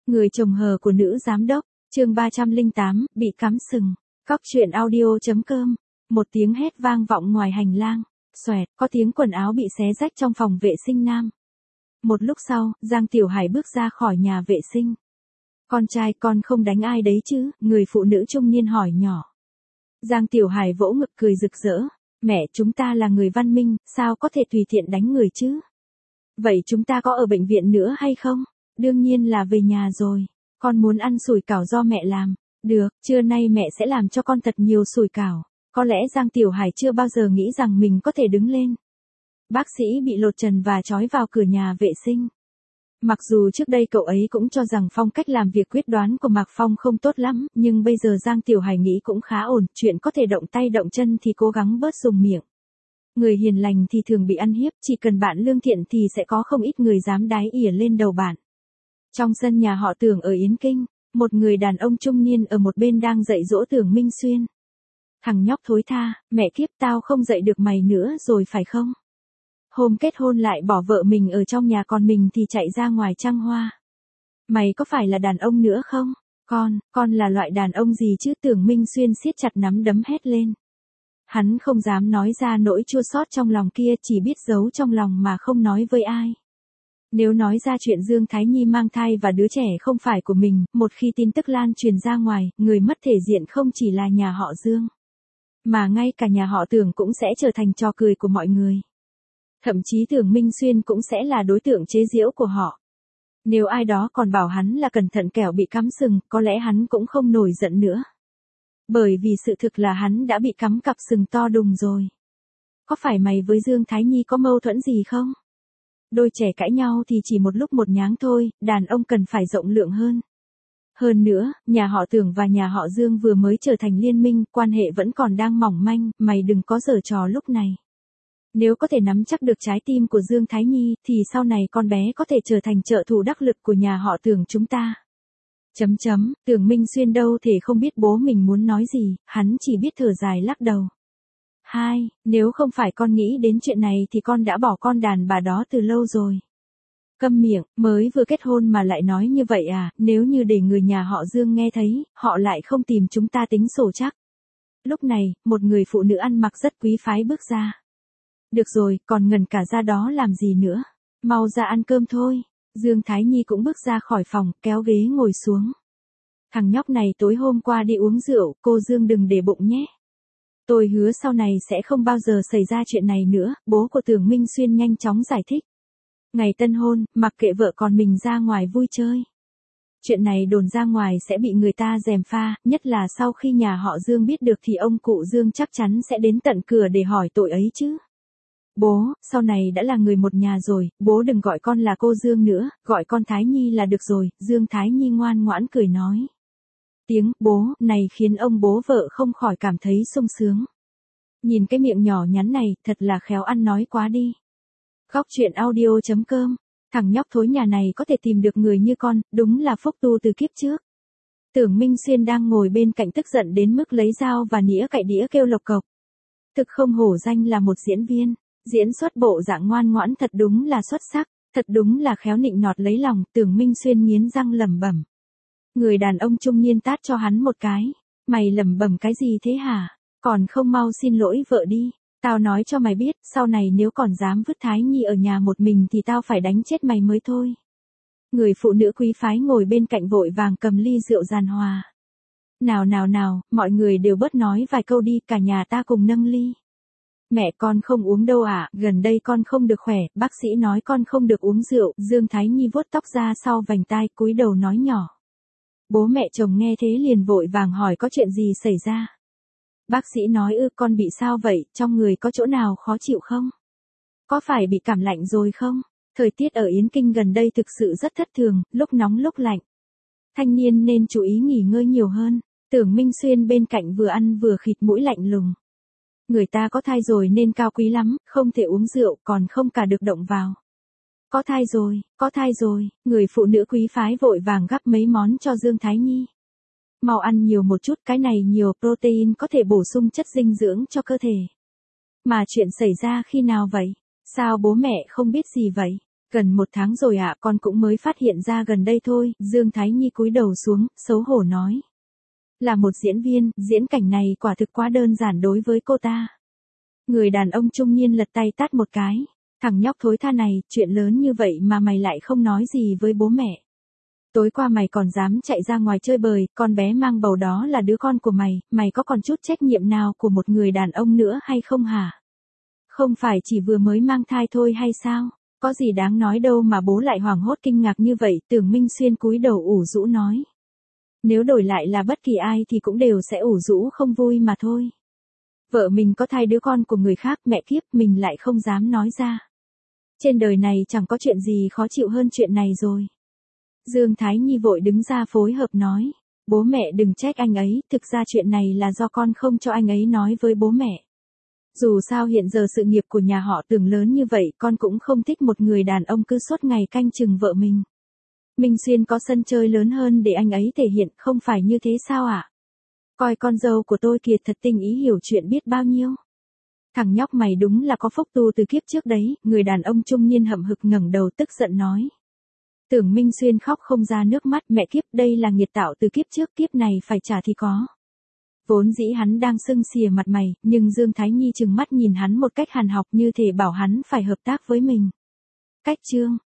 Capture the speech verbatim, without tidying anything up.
Người chồng hờ của nữ giám đốc, chương ba trăm lẻ tám, bị cắm sừng. Cóc truyện audio.com. Một tiếng hét vang vọng ngoài hành lang. Xoẹt, có tiếng quần áo bị xé rách trong phòng vệ sinh nam. Một lúc sau, Giang Tiểu Hải bước ra khỏi nhà vệ sinh. Con trai con không đánh ai đấy chứ? Người phụ nữ trung niên hỏi nhỏ. Giang Tiểu Hải vỗ ngực cười rực rỡ. Mẹ, chúng ta là người văn minh, sao có thể tùy tiện đánh người chứ? Vậy chúng ta có ở bệnh viện nữa hay không? Đương nhiên là về nhà rồi. Con muốn ăn sủi cảo do mẹ làm. Được, trưa nay mẹ sẽ làm cho con thật nhiều sủi cảo. Có lẽ Giang Tiểu Hải chưa bao giờ nghĩ rằng mình có thể đứng lên. Bác sĩ bị lột trần và trói vào cửa nhà vệ sinh. Mặc dù trước đây cậu ấy cũng cho rằng phong cách làm việc quyết đoán của Mạc Phong không tốt lắm, nhưng bây giờ Giang Tiểu Hải nghĩ cũng khá ổn, chuyện có thể động tay động chân thì cố gắng bớt dùng miệng. Người hiền lành thì thường bị ăn hiếp, chỉ cần bạn lương thiện thì sẽ có không ít người dám đái ỉa lên đầu bạn. Trong sân nhà họ Tưởng ở Yến Kinh, một người đàn ông trung niên ở một bên đang dạy dỗ Tưởng Minh Xuyên. Thằng nhóc thối tha, mẹ kiếp tao không dạy được mày nữa rồi phải không? Hôm kết hôn lại bỏ vợ mình ở trong nhà còn mình thì chạy ra ngoài trăng hoa. Mày có phải là đàn ông nữa không? Con, con là loại đàn ông gì chứ? Tưởng Minh Xuyên siết chặt nắm đấm hét lên. Hắn không dám nói ra nỗi chua xót trong lòng kia, chỉ biết giấu trong lòng mà không nói với ai. Nếu nói ra chuyện Dương Thái Nhi mang thai và đứa trẻ không phải của mình, một khi tin tức lan truyền ra ngoài, người mất thể diện không chỉ là nhà họ Dương, mà ngay cả nhà họ Tưởng cũng sẽ trở thành trò cười của mọi người. Thậm chí Tưởng Minh Xuyên cũng sẽ là đối tượng chế giễu của họ. Nếu ai đó còn bảo hắn là cẩn thận kẻo bị cắm sừng, có lẽ hắn cũng không nổi giận nữa. Bởi vì sự thực là hắn đã bị cắm cặp sừng to đùng rồi. Có phải mày với Dương Thái Nhi có mâu thuẫn gì không? Đôi trẻ cãi nhau thì chỉ một lúc một nháng thôi, đàn ông cần phải rộng lượng hơn. Hơn nữa, nhà họ Tưởng và nhà họ Dương vừa mới trở thành liên minh, quan hệ vẫn còn đang mỏng manh, mày đừng có giở trò lúc này. Nếu có thể nắm chắc được trái tim của Dương Thái Nhi, thì sau này con bé có thể trở thành trợ thủ đắc lực của nhà họ Tưởng chúng ta. Chấm chấm, Tưởng Minh Xuyên đâu thể không biết bố mình muốn nói gì, hắn chỉ biết thở dài lắc đầu. Hai, nếu không phải con nghĩ đến chuyện này thì con đã bỏ con đàn bà đó từ lâu rồi. Câm miệng, mới vừa kết hôn mà lại nói như vậy à, nếu như để người nhà họ Dương nghe thấy, họ lại không tìm chúng ta tính sổ chắc. Lúc này, một người phụ nữ ăn mặc rất quý phái bước ra. Được rồi, còn ngần cả ra đó làm gì nữa, mau ra ăn cơm thôi. Dương Thái Nhi cũng bước ra khỏi phòng, kéo ghế ngồi xuống. Thằng nhóc này tối hôm qua đi uống rượu, cô Dương đừng để bụng nhé. Tôi hứa sau này sẽ không bao giờ xảy ra chuyện này nữa, bố của Tưởng Minh Xuyên nhanh chóng giải thích. Ngày tân hôn, mặc kệ vợ con mình ra ngoài vui chơi. Chuyện này đồn ra ngoài sẽ bị người ta gièm pha, nhất là sau khi nhà họ Dương biết được thì ông cụ Dương chắc chắn sẽ đến tận cửa để hỏi tội ấy chứ. Bố, sau này đã là người một nhà rồi, bố đừng gọi con là cô Dương nữa, gọi con Thái Nhi là được rồi. Dương Thái Nhi ngoan ngoãn cười nói. Tiếng bố này khiến ông bố vợ không khỏi cảm thấy sung sướng. Nhìn cái miệng nhỏ nhắn này, thật là khéo ăn nói quá đi. Cóc truyện audio.com. Thằng nhóc thối nhà này có thể tìm được người như con, đúng là phúc tu từ kiếp trước. Tưởng Minh Xuyên đang ngồi bên cạnh tức giận đến mức lấy dao và nĩa cạy đĩa kêu lộc cộc. Thực không hổ danh là một diễn viên, diễn xuất bộ dạng ngoan ngoãn thật đúng là xuất sắc, thật đúng là khéo nịnh nọt lấy lòng. Tưởng Minh Xuyên nghiến răng lẩm bẩm. Người đàn ông trung niên tát cho hắn một cái. Mày lẩm bẩm cái gì thế hả? Còn không mau xin lỗi vợ đi. Tao nói cho mày biết, sau này nếu còn dám vứt Thái Nhi ở nhà một mình thì tao phải đánh chết mày mới thôi. Người phụ nữ quý phái ngồi bên cạnh vội vàng cầm ly rượu giàn hòa. Nào nào nào, mọi người đều bớt nói vài câu đi, cả nhà ta cùng nâng ly. Mẹ con không uống đâu ạ, à, gần đây con không được khỏe, bác sĩ nói con không được uống rượu. Dương Thái Nhi vuốt tóc ra sau vành tai, cúi đầu nói nhỏ. Bố mẹ chồng nghe thế liền vội vàng hỏi có chuyện gì xảy ra. Bác sĩ nói ư, con bị sao vậy, trong người có chỗ nào khó chịu không? Có phải bị cảm lạnh rồi không? Thời tiết ở Yến Kinh gần đây thực sự rất thất thường, lúc nóng lúc lạnh. Thanh niên nên chú ý nghỉ ngơi nhiều hơn. Tưởng Minh Xuyên bên cạnh vừa ăn vừa khịt mũi lạnh lùng. Người ta có thai rồi nên cao quý lắm, không thể uống rượu, còn không cả được động vào. Có thai rồi, có thai rồi, người phụ nữ quý phái vội vàng gắp mấy món cho Dương Thái Nhi. Mau ăn nhiều một chút, cái này nhiều protein có thể bổ sung chất dinh dưỡng cho cơ thể. Mà chuyện xảy ra khi nào vậy? Sao bố mẹ không biết gì vậy? Gần một tháng rồi ạ, con cũng mới phát hiện ra gần đây thôi, Dương Thái Nhi cúi đầu xuống, xấu hổ nói. Là một diễn viên, diễn cảnh này quả thực quá đơn giản đối với cô ta. Người đàn ông trung niên lật tay tát một cái. Thằng nhóc thối tha này, chuyện lớn như vậy mà mày lại không nói gì với bố mẹ. Tối qua mày còn dám chạy ra ngoài chơi bời, con bé mang bầu đó là đứa con của mày, mày có còn chút trách nhiệm nào của một người đàn ông nữa hay không hả? Không phải chỉ vừa mới mang thai thôi hay sao? Có gì đáng nói đâu mà bố lại hoảng hốt kinh ngạc như vậy, Tưởng Minh Xuyên cúi đầu ủ rũ nói. Nếu đổi lại là bất kỳ ai thì cũng đều sẽ ủ rũ không vui mà thôi. Vợ mình có thai đứa con của người khác, mẹ kiếp, mình lại không dám nói ra. Trên đời này chẳng có chuyện gì khó chịu hơn chuyện này rồi. Dương Thái Nhi vội đứng ra phối hợp nói. Bố mẹ đừng trách anh ấy, thực ra chuyện này là do con không cho anh ấy nói với bố mẹ. Dù sao hiện giờ sự nghiệp của nhà họ Tưởng lớn như vậy, con cũng không thích một người đàn ông cứ suốt ngày canh chừng vợ mình. Minh Xuyên có sân chơi lớn hơn để anh ấy thể hiện, không phải như thế sao ạ? À? Coi con dâu của tôi kìa, thật tình ý hiểu chuyện biết bao nhiêu. Thằng nhóc mày đúng là có phúc tu từ kiếp trước đấy, người đàn ông trung niên hậm hực ngẩng đầu tức giận nói. Tưởng Minh Xuyên khóc không ra nước mắt, mẹ kiếp, đây là nghiệt tạo từ kiếp trước, kiếp này phải trả thì có. Vốn dĩ hắn đang sưng xìa mặt mày, nhưng Dương Thái Nhi trừng mắt nhìn hắn một cách hàn học như thể bảo hắn phải hợp tác với mình. Cách chương